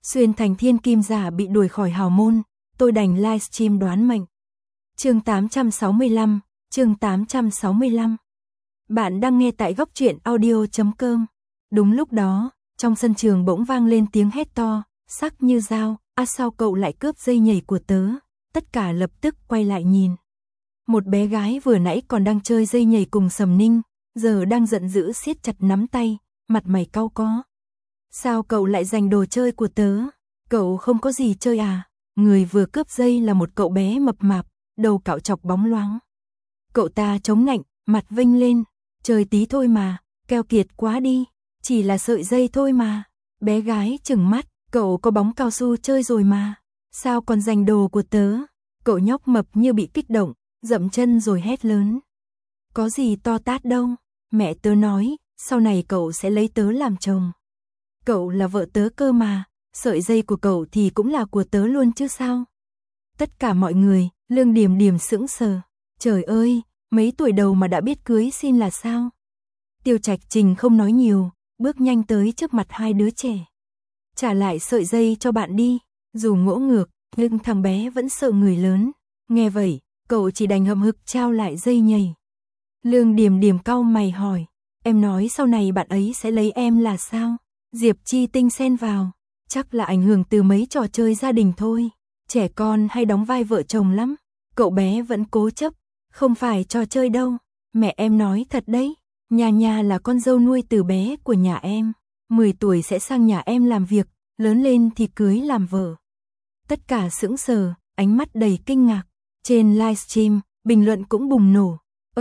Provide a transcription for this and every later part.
Xuyên thành thiên kim giả bị đuổi khỏi hào môn, tôi đành livestream đoán mệnh. Chương 865, chương 865. Bạn đang nghe tại góc truyện audio.com. Đúng lúc đó, trong sân trường bỗng vang lên tiếng hét to, sắc như dao, sao cậu lại cướp dây nhảy của tớ? Tất cả lập tức quay lại nhìn. Một bé gái vừa nãy còn đang chơi dây nhảy cùng Sầm Ninh, giờ đang giận dữ siết chặt nắm tay, mặt mày cau có. Sao cậu lại giành đồ chơi của tớ? Cậu không có gì chơi à? Người vừa cướp dây là một cậu bé mập mạp, đầu cạo chọc bóng loáng. Cậu ta chống nạnh, mặt vênh lên, chơi tí thôi mà, keo kiệt quá đi, chỉ là sợi dây thôi mà. Bé gái trừng mắt, cậu có bóng cao su chơi rồi mà, sao còn giành đồ của tớ? Cậu nhóc mập như bị kích động, dậm chân rồi hét lớn. Có gì to tát đâu, mẹ tớ nói, sau này cậu sẽ lấy tớ làm chồng. Cậu là vợ tớ cơ mà, sợi dây của cậu thì cũng là của tớ luôn chứ sao? Tất cả mọi người, Lương Điềm Điềm sững sờ. Trời ơi, mấy tuổi đầu mà đã biết cưới xin là sao? Tiêu Trạch Trình không nói nhiều, bước nhanh tới trước mặt hai đứa trẻ. Trả lại sợi dây cho bạn đi. Dù ngỗ ngược, nhưng thằng bé vẫn sợ người lớn. Nghe vậy, cậu chỉ đành hậm hực trao lại dây nhảy. Lương Điềm Điềm cau mày hỏi, em nói sau này bạn ấy sẽ lấy em là sao? Diệp Chi Tinh xen vào, chắc là ảnh hưởng từ mấy trò chơi gia đình thôi. Trẻ con hay đóng vai vợ chồng lắm. Cậu bé vẫn cố chấp, không phải trò chơi đâu. Mẹ em nói thật đấy, Nha Nha là con dâu nuôi từ bé của nhà em. 10 tuổi sẽ sang nhà em làm việc, lớn lên thì cưới làm vợ. Tất cả sững sờ, ánh mắt đầy kinh ngạc. Trên livestream, bình luận cũng bùng nổ.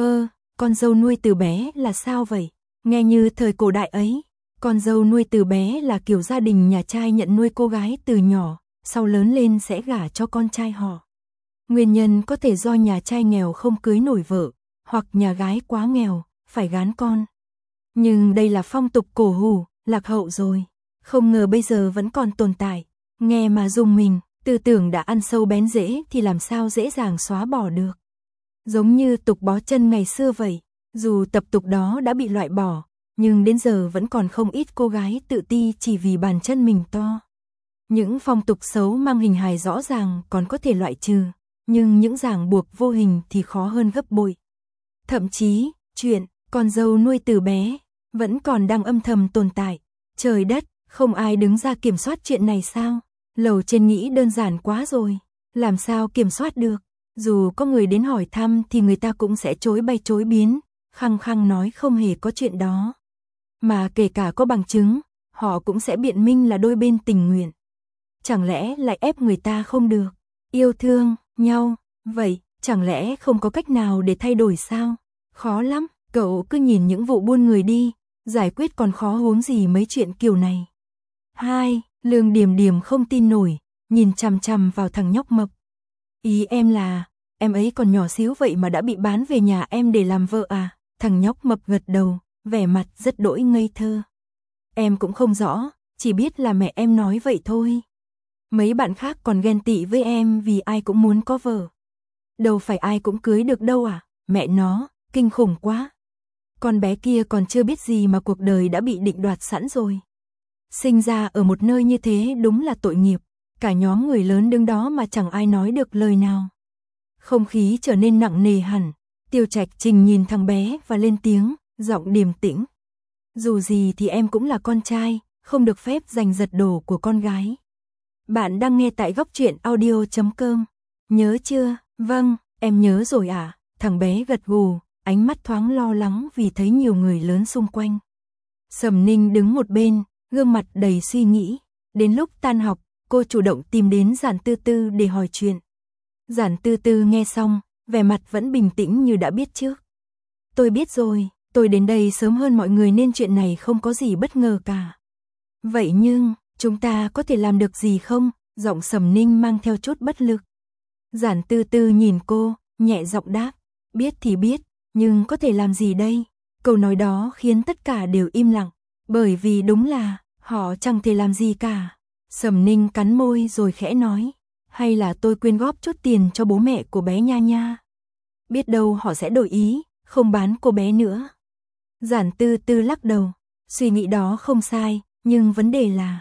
Con dâu nuôi từ bé là sao vậy? Nghe như thời cổ đại ấy. Con dâu nuôi từ bé là kiểu gia đình nhà trai nhận nuôi cô gái từ nhỏ, sau lớn lên sẽ gả cho con trai họ. Nguyên nhân có thể do nhà trai nghèo không cưới nổi vợ, hoặc nhà gái quá nghèo, phải gán con. Nhưng đây là phong tục cổ hủ, lạc hậu rồi. Không ngờ bây giờ vẫn còn tồn tại. Nghe mà rùng mình, tư tưởng đã ăn sâu bén rễ thì làm sao dễ dàng xóa bỏ được. Giống như tục bó chân ngày xưa vậy, dù tập tục đó đã bị loại bỏ, nhưng đến giờ vẫn còn không ít cô gái tự ti chỉ vì bàn chân mình to. Những phong tục xấu mang hình hài rõ ràng còn có thể loại trừ, nhưng những ràng buộc vô hình thì khó hơn gấp bội. Thậm chí, chuyện con dâu nuôi từ bé vẫn còn đang âm thầm tồn tại. Trời đất, không ai đứng ra kiểm soát chuyện này sao? Lầu trên nghĩ đơn giản quá rồi, làm sao kiểm soát được? Dù có người đến hỏi thăm thì người ta cũng sẽ chối bay chối biến, khăng khăng nói không hề có chuyện đó. Mà kể cả có bằng chứng, họ cũng sẽ biện minh là đôi bên tình nguyện. Chẳng lẽ lại ép người ta không được? Yêu thương nhau, vậy chẳng lẽ không có cách nào để thay đổi sao? Khó lắm, cậu cứ nhìn những vụ buôn người đi, giải quyết còn khó huống gì mấy chuyện kiểu này. Lương Điềm Điềm không tin nổi, nhìn chằm chằm vào thằng nhóc mập. Ý em là, em ấy còn nhỏ xíu vậy mà đã bị bán về nhà em để làm vợ à? Thằng nhóc mập gật đầu, vẻ mặt rất đỗi ngây thơ. Em cũng không rõ, chỉ biết là mẹ em nói vậy thôi. Mấy bạn khác còn ghen tị với em vì ai cũng muốn có vợ. Đâu phải ai cũng cưới được đâu à? Mẹ nó, kinh khủng quá. Con bé kia còn chưa biết gì mà cuộc đời đã bị định đoạt sẵn rồi. Sinh ra ở một nơi như thế đúng là tội nghiệp. Cả nhóm người lớn đứng đó mà chẳng ai nói được lời nào. Không khí trở nên nặng nề hẳn. Tiêu Trạch Trình nhìn thằng bé và lên tiếng, giọng điềm tĩnh. Dù gì thì em cũng là con trai, không được phép giành giật đồ của con gái. Bạn đang nghe tại góc truyện audio.com. Nhớ chưa? Vâng, em nhớ rồi à? Thằng bé gật gù, ánh mắt thoáng lo lắng vì thấy nhiều người lớn xung quanh. Sầm Ninh đứng một bên, gương mặt đầy suy nghĩ. Đến lúc tan học, cô chủ động tìm đến Giản Tư Tư để hỏi chuyện. Giản Tư Tư nghe xong, vẻ mặt vẫn bình tĩnh như đã biết trước. Tôi biết rồi, tôi đến đây sớm hơn mọi người nên chuyện này không có gì bất ngờ cả. Vậy nhưng, chúng ta có thể làm được gì không? Giọng Sầm Ninh mang theo chút bất lực. Giản Tư Tư nhìn cô, nhẹ giọng đáp. Biết thì biết, nhưng có thể làm gì đây? Câu nói đó khiến tất cả đều im lặng, bởi vì đúng là họ chẳng thể làm gì cả. Sầm Ninh cắn môi rồi khẽ nói, hay là tôi quyên góp chút tiền cho bố mẹ của bé Nha Nha. Biết đâu họ sẽ đổi ý, không bán cô bé nữa. Giản Tư Tư lắc đầu, suy nghĩ đó không sai, nhưng vấn đề là,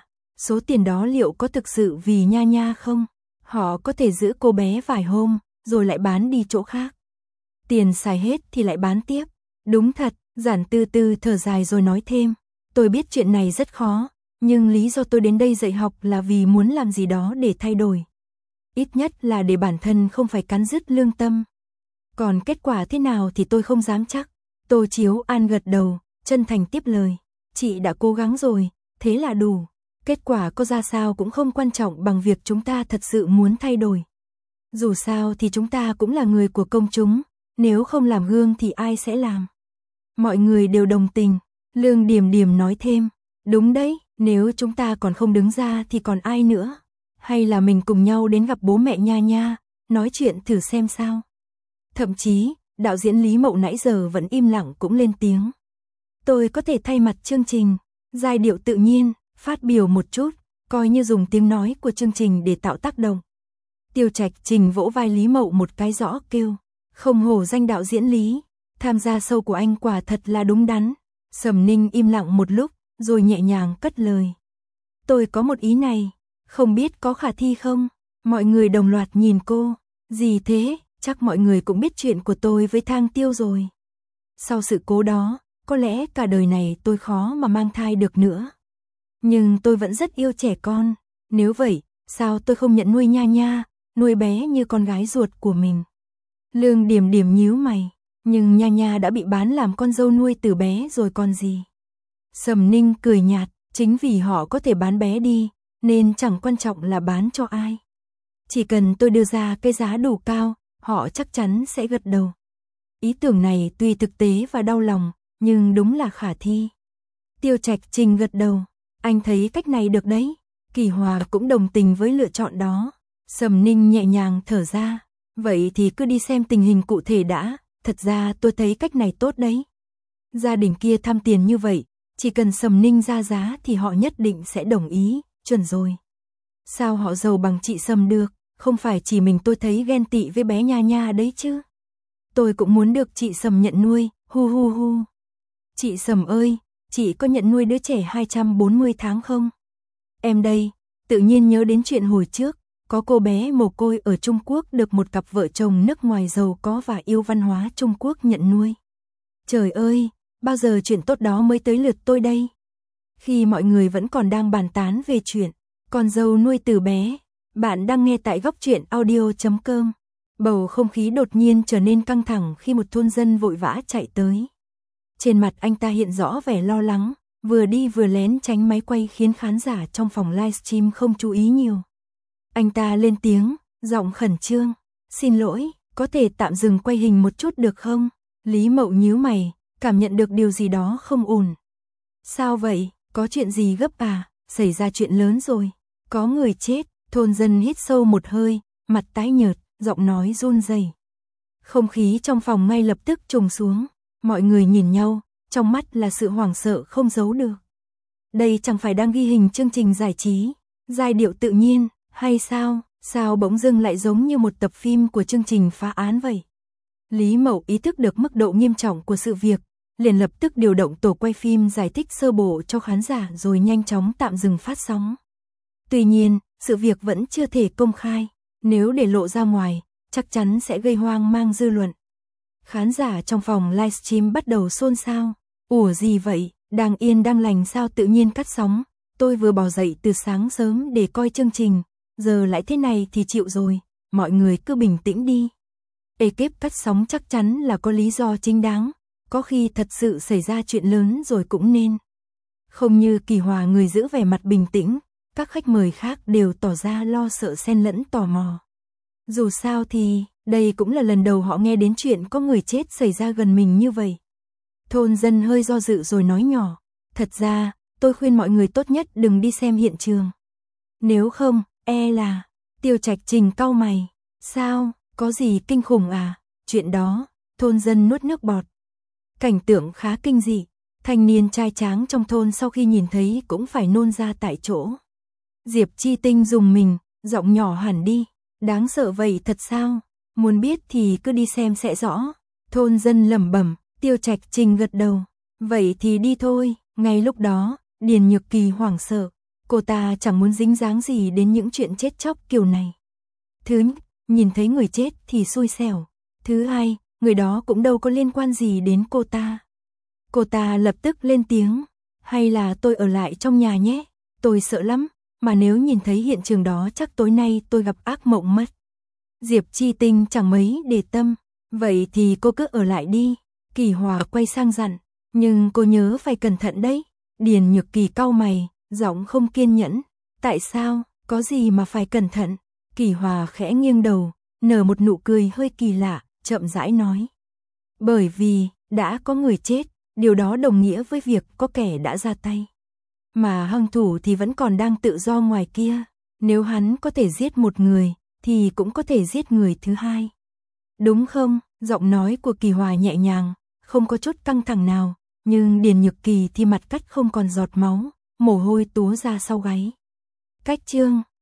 Số tiền đó liệu có thực sự vì Nha Nha không? Họ có thể giữ cô bé vài hôm, rồi lại bán đi chỗ khác. Tiền xài hết thì lại bán tiếp. Đúng thật, Giản từ từ thở dài rồi nói thêm. Tôi biết chuyện này rất khó, nhưng lý do tôi đến đây dạy học là vì muốn làm gì đó để thay đổi. Ít nhất là để bản thân không phải cắn rứt lương tâm. Còn kết quả thế nào thì tôi không dám chắc. Tô Chiếu An gật đầu, chân thành tiếp lời. Chị đã cố gắng rồi, thế là đủ. Kết quả có ra sao cũng không quan trọng bằng việc chúng ta thật sự muốn thay đổi. Dù sao thì chúng ta cũng là người của công chúng, nếu không làm gương thì ai sẽ làm. Mọi người đều đồng tình, Lương Điềm Điềm nói thêm. Đúng đấy, nếu chúng ta còn không đứng ra thì còn ai nữa. Hay là mình cùng nhau đến gặp bố mẹ Nha Nha, nói chuyện thử xem sao. Thậm chí, đạo diễn Lý Mậu nãy giờ vẫn im lặng cũng lên tiếng. Tôi có thể thay mặt chương trình, giai điệu tự nhiên, phát biểu một chút, coi như dùng tiếng nói của chương trình để tạo tác động. Tiêu Trạch Trình vỗ vai Lý Mậu một cái rõ kêu. Không hổ danh đạo diễn Lý, tham gia show của anh quả thật là đúng đắn. Sầm Ninh im lặng một lúc, rồi nhẹ nhàng cất lời. Tôi có một ý này, không biết có khả thi không? Mọi người đồng loạt nhìn cô. Gì thế, chắc mọi người cũng biết chuyện của tôi với Thang Tiêu rồi. Sau sự cố đó, có lẽ cả đời này tôi khó mà mang thai được nữa. Nhưng tôi vẫn rất yêu trẻ con. Nếu vậy, sao tôi không nhận nuôi Nha Nha, nuôi bé như con gái ruột của mình? Lương Điềm Điềm nhíu mày. Nhưng Nha Nha đã bị bán làm con dâu nuôi từ bé rồi còn gì. Sầm Ninh cười nhạt, chính vì họ có thể bán bé đi, nên chẳng quan trọng là bán cho ai. Chỉ cần tôi đưa ra cái giá đủ cao, họ chắc chắn sẽ gật đầu. Ý tưởng này tuy thực tế và đau lòng, nhưng đúng là khả thi. Tiêu Trạch Trình gật đầu, anh thấy cách này được đấy. Kỳ Hòa cũng đồng tình với lựa chọn đó. Sầm Ninh nhẹ nhàng thở ra, vậy thì cứ đi xem tình hình cụ thể đã. Thật ra tôi thấy cách này tốt đấy. Gia đình kia tham tiền như vậy, chỉ cần Sầm Ninh ra giá thì họ nhất định sẽ đồng ý, chuẩn rồi. Sao họ giàu bằng chị Sầm được, không phải chỉ mình tôi thấy ghen tị với bé Nha Nha đấy chứ. Tôi cũng muốn được chị Sầm nhận nuôi, hu hu hu. Chị Sầm ơi, chị có nhận nuôi đứa trẻ 240 tháng không? Em đây, tự nhiên nhớ đến chuyện hồi trước. Có cô bé mồ côi ở Trung Quốc được một cặp vợ chồng nước ngoài giàu có và yêu văn hóa Trung Quốc nhận nuôi. Trời ơi, bao giờ chuyện tốt đó mới tới lượt tôi đây? Khi mọi người vẫn còn đang bàn tán về chuyện con dâu nuôi từ bé, bạn đang nghe tại Góc Truyện Audio.com. Bầu không khí đột nhiên trở nên căng thẳng khi một thôn dân vội vã chạy tới. Trên mặt anh ta hiện rõ vẻ lo lắng, vừa đi vừa lén tránh máy quay khiến khán giả trong phòng livestream không chú ý nhiều. Anh ta lên tiếng, giọng khẩn trương. Xin lỗi, có thể tạm dừng quay hình một chút được không? Lý Mậu nhíu mày, cảm nhận được điều gì đó không ổn. Sao vậy, có chuyện gì gấp à? Xảy ra chuyện lớn rồi. Có người chết, thôn dân hít sâu một hơi, mặt tái nhợt, giọng nói run rẩy. Không khí trong phòng ngay lập tức trùng xuống. Mọi người nhìn nhau, trong mắt là sự hoảng sợ không giấu được. Đây chẳng phải đang ghi hình chương trình giải trí, giai điệu tự nhiên. Hay sao, sao bỗng dưng lại giống như một tập phim của chương trình phá án vậy? Lý Mậu ý thức được mức độ nghiêm trọng của sự việc, liền lập tức điều động tổ quay phim giải thích sơ bộ cho khán giả rồi nhanh chóng tạm dừng phát sóng. Tuy nhiên, sự việc vẫn chưa thể công khai, nếu để lộ ra ngoài, chắc chắn sẽ gây hoang mang dư luận. Khán giả trong phòng livestream bắt đầu xôn xao. Ủa gì vậy, đang yên đang lành sao tự nhiên cắt sóng? Tôi vừa bỏ dậy từ sáng sớm để coi chương trình. Giờ lại thế này thì chịu rồi, mọi người cứ bình tĩnh đi. Ekip cắt sóng chắc chắn là có lý do chính đáng, có khi thật sự xảy ra chuyện lớn rồi cũng nên. Không như Kỳ Hòa người giữ vẻ mặt bình tĩnh, các khách mời khác đều tỏ ra lo sợ xen lẫn tò mò. Dù sao thì, đây cũng là lần đầu họ nghe đến chuyện có người chết xảy ra gần mình như vậy. Thôn dân hơi do dự rồi nói nhỏ, thật ra, tôi khuyên mọi người tốt nhất đừng đi xem hiện trường. Nếu không, là, Tiêu Trạch Trình cau mày, sao, có gì kinh khủng à? Chuyện đó, thôn dân nuốt nước bọt. Cảnh tượng khá kinh dị, thanh niên trai tráng trong thôn sau khi nhìn thấy cũng phải nôn ra tại chỗ. Diệp Chi Tinh rùng mình, giọng nhỏ hẳn đi, đáng sợ vậy thật sao? Muốn biết thì cứ đi xem sẽ rõ. Thôn dân lẩm bẩm, Tiêu Trạch Trình gật đầu, vậy thì đi thôi. Ngay lúc đó, Điền Nhược Kỳ hoảng sợ, Cô ta chẳng muốn dính dáng gì đến những chuyện chết chóc kiểu này. Thứ nhất, nhìn thấy người chết thì xui xẻo. Thứ hai, người đó cũng đâu có liên quan gì đến cô ta. Cô ta lập tức lên tiếng, hay là tôi ở lại trong nhà nhé, tôi sợ lắm, mà nếu nhìn thấy hiện trường đó chắc tối nay tôi gặp ác mộng mất. Diệp Chi Tinh chẳng mấy để tâm, vậy thì cô cứ ở lại đi. Kỳ Hòa quay sang dặn, nhưng cô nhớ phải cẩn thận đấy. Điền Nhược Kỳ cau mày, giọng không kiên nhẫn, tại sao, có gì mà phải cẩn thận? Kỳ Hòa khẽ nghiêng đầu, nở một nụ cười hơi kỳ lạ, chậm rãi nói. Bởi vì, đã có người chết, điều đó đồng nghĩa với việc có kẻ đã ra tay. Mà hung thủ thì vẫn còn đang tự do ngoài kia, nếu hắn có thể giết một người, thì cũng có thể giết người thứ hai. Đúng không? Giọng nói của Kỳ Hòa nhẹ nhàng, không có chút căng thẳng nào, nhưng Điền Nhược Kỳ thì mặt cắt không còn giọt máu, mồ hôi túa ra sau gáy. Cách chương